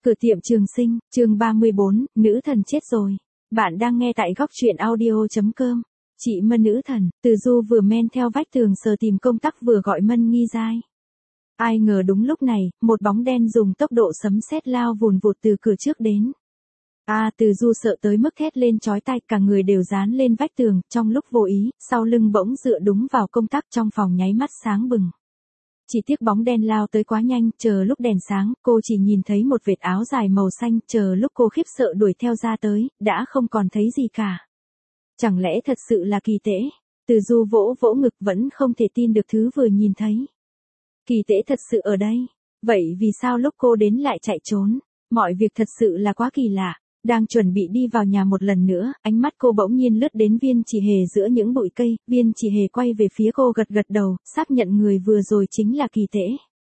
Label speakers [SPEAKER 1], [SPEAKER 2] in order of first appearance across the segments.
[SPEAKER 1] Cửa tiệm Trường Sinh, chương 34, nữ thần chết rồi. Bạn đang nghe tại góc truyện audio.com. Chị Mân nữ thần, Từ Du vừa men theo vách tường sờ tìm công tắc vừa gọi Mân Nghi Giai. Ai ngờ đúng lúc này, một bóng đen dùng tốc độ sấm sét lao vùn vụt từ cửa trước đến. Từ Du sợ tới mức thét lên chói tai, cả người đều dán lên vách tường, trong lúc vô ý, sau lưng bỗng dựa đúng vào công tắc, trong phòng nháy mắt sáng bừng. Chỉ tiếc bóng đen lao tới quá nhanh, chờ lúc đèn sáng, cô chỉ nhìn thấy một vệt áo dài màu xanh, chờ lúc cô khiếp sợ đuổi theo ra tới, đã không còn thấy gì cả. Chẳng lẽ thật sự là kỳ tễ? Từ Du vỗ vỗ ngực vẫn không thể tin được thứ vừa nhìn thấy. Kỳ tễ thật sự ở đây. Vậy vì sao lúc cô đến lại chạy trốn? Mọi việc thật sự là quá kỳ lạ. Đang chuẩn bị đi vào nhà một lần nữa, ánh mắt cô bỗng nhiên lướt đến Viên Chỉ Hề giữa những bụi cây, Viên Chỉ Hề quay về phía cô gật gật đầu, xác nhận người vừa rồi chính là Kỳ Tễ.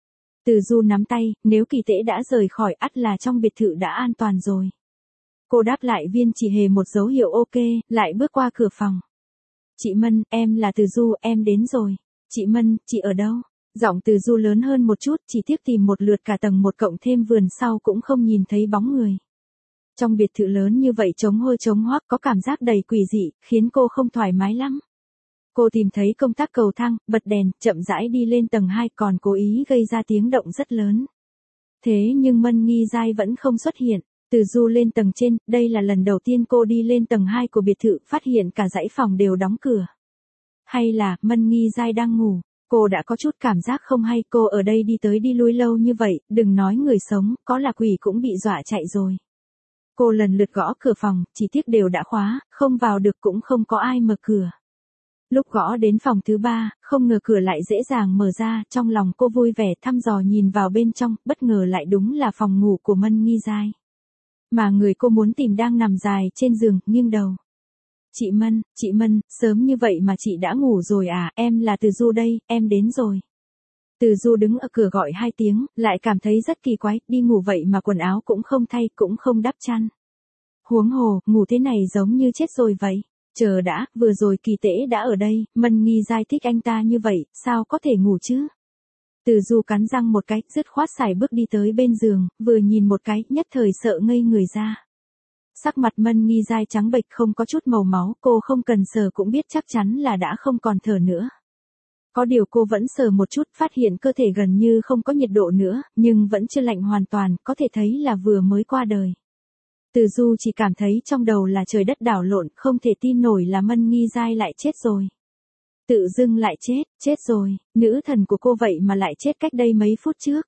[SPEAKER 1] Từ Du nắm tay, nếu Kỳ Tễ đã rời khỏi ắt là trong biệt thự đã an toàn rồi. Cô đáp lại Viên Chỉ Hề một dấu hiệu ok, lại bước qua cửa phòng. Chị Mân, em là Từ Du, em đến rồi. Chị Mân, chị ở đâu? Giọng Từ Du lớn hơn một chút, chỉ tiếc tìm một lượt cả tầng một cộng thêm vườn sau cũng không nhìn thấy bóng người. Trong biệt thự lớn như vậy trống hôi trống hoác có cảm giác đầy quỷ dị, khiến cô không thoải mái lắm. Cô tìm thấy công tắc cầu thang, bật đèn, chậm rãi đi lên tầng 2 còn cố ý gây ra tiếng động rất lớn. Thế nhưng Mân Nghi Giai vẫn không xuất hiện. Từ Du lên tầng trên, đây là lần đầu tiên cô đi lên tầng 2 của biệt thự, phát hiện cả dãy phòng đều đóng cửa. Hay là, Mân Nghi Giai đang ngủ? Cô đã có chút cảm giác không hay, cô ở đây đi tới đi lui lâu như vậy, đừng nói người sống, có là quỷ cũng bị dọa chạy rồi. Cô lần lượt gõ cửa phòng, chỉ tiếc đều đã khóa, không vào được cũng không có ai mở cửa. Lúc gõ đến phòng thứ 3, không ngờ cửa lại dễ dàng mở ra, trong lòng cô vui vẻ thăm dò nhìn vào bên trong, bất ngờ lại đúng là phòng ngủ của Mân Nghi Giai. Mà người cô muốn tìm đang nằm dài trên giường, nghiêng đầu. Chị Mân, sớm như vậy mà chị đã ngủ rồi à, em là Từ Du đây, em đến rồi. Từ Du đứng ở cửa gọi 2 tiếng, lại cảm thấy rất kỳ quái, đi ngủ vậy mà quần áo cũng không thay, cũng không đắp chăn. Huống hồ, ngủ thế này giống như chết rồi vậy. Chờ đã, vừa rồi Kỳ Tễ đã ở đây, Mân Nghi Giai thích anh ta như vậy, sao có thể ngủ chứ? Từ Du cắn răng một cái, dứt khoát xài bước đi tới bên giường, vừa nhìn một cái, nhất thời sợ ngây người ra. Sắc mặt Mân Nghi Giai trắng bệch không có chút màu máu, cô không cần sờ cũng biết chắc chắn là đã không còn thở nữa. Có điều cô vẫn sờ một chút, phát hiện cơ thể gần như không có nhiệt độ nữa, nhưng vẫn chưa lạnh hoàn toàn, có thể thấy là vừa mới qua đời. Từ Du chỉ cảm thấy trong đầu là trời đất đảo lộn, không thể tin nổi là Mân Nghi Giai lại chết rồi. Tự dưng lại chết rồi, nữ thần của cô vậy mà lại chết cách đây mấy phút trước.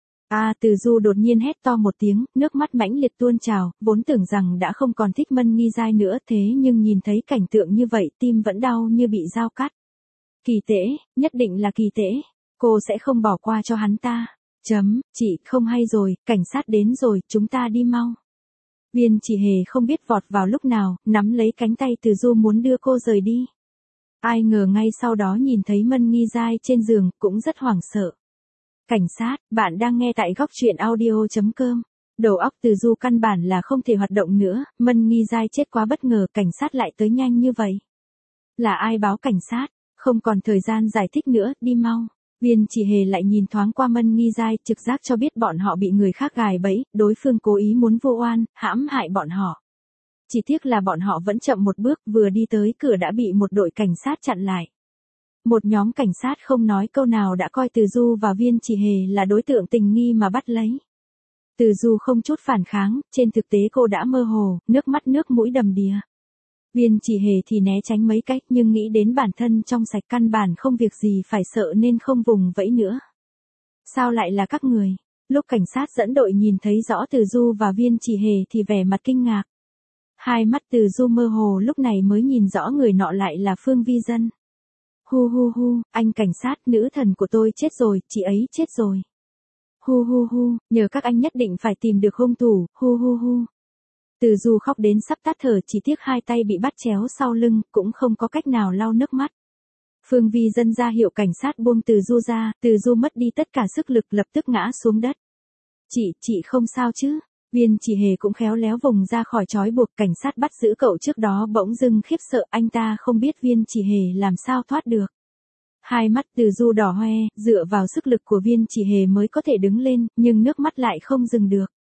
[SPEAKER 1] Từ Du đột nhiên hét to một tiếng, nước mắt mãnh liệt tuôn trào, vốn tưởng rằng đã không còn thích Mân Nghi Giai nữa, thế nhưng nhìn thấy cảnh tượng như vậy, tim vẫn đau như bị dao cắt. Kỳ Tễ, nhất định là Kỳ Tễ, cô sẽ không bỏ qua cho hắn ta. Chị, không hay rồi, cảnh sát đến rồi, chúng ta đi mau. Viên Chỉ Hề không biết vọt vào lúc nào, nắm lấy cánh tay Từ Du muốn đưa cô rời đi. Ai ngờ ngay sau đó nhìn thấy Mân Nghi Giai trên giường, cũng rất hoảng sợ. Cảnh sát, bạn đang nghe tại góc truyện audio.com. Đầu óc Từ Du căn bản là không thể hoạt động nữa, Mân Nghi Giai chết quá bất ngờ, cảnh sát lại tới nhanh như vậy. Là ai báo cảnh sát? Không còn thời gian giải thích nữa, đi mau. Viên Chỉ Hề lại nhìn thoáng qua Mân Nghi Giai, trực giác cho biết bọn họ bị người khác gài bẫy, đối phương cố ý muốn vu oan, hãm hại bọn họ. Chỉ tiếc là bọn họ vẫn chậm một bước, vừa đi tới cửa đã bị một đội cảnh sát chặn lại. Một nhóm cảnh sát không nói câu nào đã coi Từ Du và Viên Chỉ Hề là đối tượng tình nghi mà bắt lấy. Từ Du không chút phản kháng, trên thực tế cô đã mơ hồ, nước mắt nước mũi đầm đìa. Viên Chỉ Hề thì né tránh mấy cách nhưng nghĩ đến bản thân trong sạch căn bản không việc gì phải sợ nên không vùng vẫy nữa. Sao lại là các người? Lúc cảnh sát dẫn đội nhìn thấy rõ Từ Du và Viên Chỉ Hề thì vẻ mặt kinh ngạc. Hai mắt Từ Du mơ hồ lúc này mới nhìn rõ người nọ lại là Phương Vi Dân. Hu, anh cảnh sát, nữ thần của tôi chết rồi, chị ấy chết rồi. Hu, nhờ các anh nhất định phải tìm được hung thủ, hu. Từ Du khóc đến sắp tắt thở, chỉ tiếc hai tay bị bắt chéo sau lưng, cũng không có cách nào lau nước mắt. Phương Vi Dân ra hiệu cảnh sát buông Từ Du ra, Từ Du mất đi tất cả sức lực lập tức ngã xuống đất. Chị không sao chứ? Viên Chỉ Hề cũng khéo léo vùng ra khỏi trói buộc, cảnh sát bắt giữ cậu trước đó bỗng dưng khiếp sợ, anh ta không biết Viên Chỉ Hề làm sao thoát được. Hai mắt Từ Du đỏ hoe, dựa vào sức lực của Viên Chỉ Hề mới có thể đứng lên, nhưng nước mắt lại không dừng được.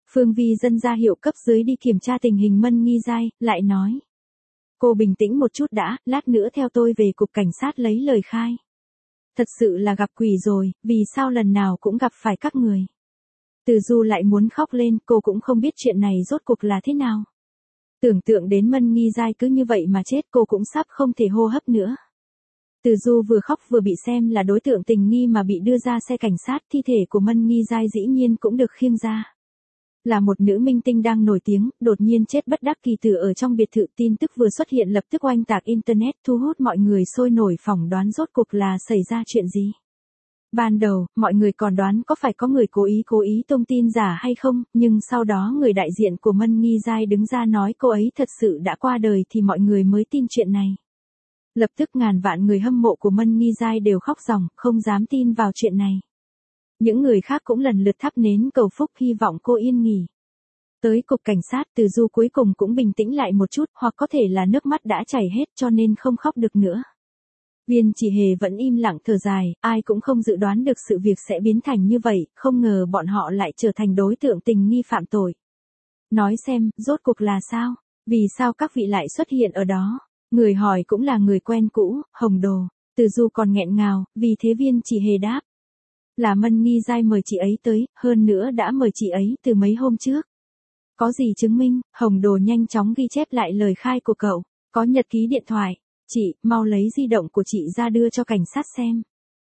[SPEAKER 1] Phương Vi Dân ra hiệu cấp dưới đi kiểm tra tình hình Mân Nghi Giai, lại nói. Cô bình tĩnh một chút đã, lát nữa theo tôi về cục cảnh sát lấy lời khai. Thật sự là gặp quỷ rồi, vì sao lần nào cũng gặp phải các người. Từ Du lại muốn khóc lên, cô cũng không biết chuyện này rốt cuộc là thế nào. Tưởng tượng đến Mân Nghi Giai cứ như vậy mà chết, cô cũng sắp không thể hô hấp nữa. Từ Du vừa khóc vừa bị xem là đối tượng tình nghi mà bị đưa ra xe cảnh sát, thi thể của Mân Nghi Giai dĩ nhiên cũng được khiêng ra. Là một nữ minh tinh đang nổi tiếng, đột nhiên chết bất đắc kỳ tử ở trong biệt thự, tin tức vừa xuất hiện lập tức oanh tạc internet, thu hút mọi người sôi nổi phỏng đoán rốt cuộc là xảy ra chuyện gì. Ban đầu, mọi người còn đoán có phải có người cố ý tung tin giả hay không, nhưng sau đó người đại diện của Mân Nghi Giai đứng ra nói cô ấy thật sự đã qua đời thì mọi người mới tin chuyện này. Lập tức ngàn vạn người hâm mộ của Mân Nghi Giai đều khóc ròng, không dám tin vào chuyện này. Những người khác cũng lần lượt thắp nến cầu phúc hy vọng cô yên nghỉ. Tới cục cảnh sát, Từ Du cuối cùng cũng bình tĩnh lại một chút, hoặc có thể là nước mắt đã chảy hết cho nên không khóc được nữa. Viên Chỉ Hề vẫn im lặng thở dài, ai cũng không dự đoán được sự việc sẽ biến thành như vậy, không ngờ bọn họ lại trở thành đối tượng tình nghi phạm tội. Nói xem, rốt cuộc là sao? Vì sao các vị lại xuất hiện ở đó? Người hỏi cũng là người quen cũ, Hồng Đồ. Từ Du còn nghẹn ngào, vì thế Viên Chỉ Hề đáp. Là Mân Nghi Giai mời chị ấy tới, hơn nữa đã mời chị ấy từ mấy hôm trước. Có gì chứng minh? Hồng Đồ nhanh chóng ghi chép lại lời khai của cậu. Có nhật ký điện thoại. Chị, mau lấy di động của chị ra đưa cho cảnh sát xem.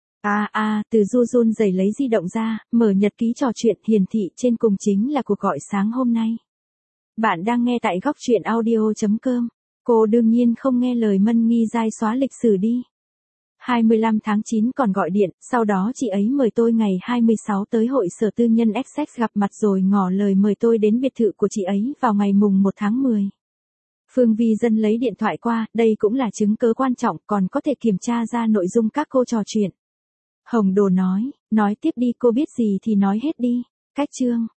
[SPEAKER 1] Từ Du run rẩy lấy di động ra, mở nhật ký trò chuyện, hiển thị trên cùng chính là cuộc gọi sáng hôm nay. Bạn đang nghe tại góc truyện audio.com. Cô đương nhiên không nghe lời Mân Nghi Giai xóa lịch sử đi. 25 tháng 9 còn gọi điện, sau đó chị ấy mời tôi ngày 26 tới hội sở tư nhân Essex gặp mặt rồi ngỏ lời mời tôi đến biệt thự của chị ấy vào ngày mùng 1 tháng 10. Phương Vi Dân lấy điện thoại qua, đây cũng là chứng cứ quan trọng, còn có thể kiểm tra ra nội dung các cô trò chuyện. Hồng Đồ nói tiếp đi, cô biết gì thì nói hết đi. Cách chương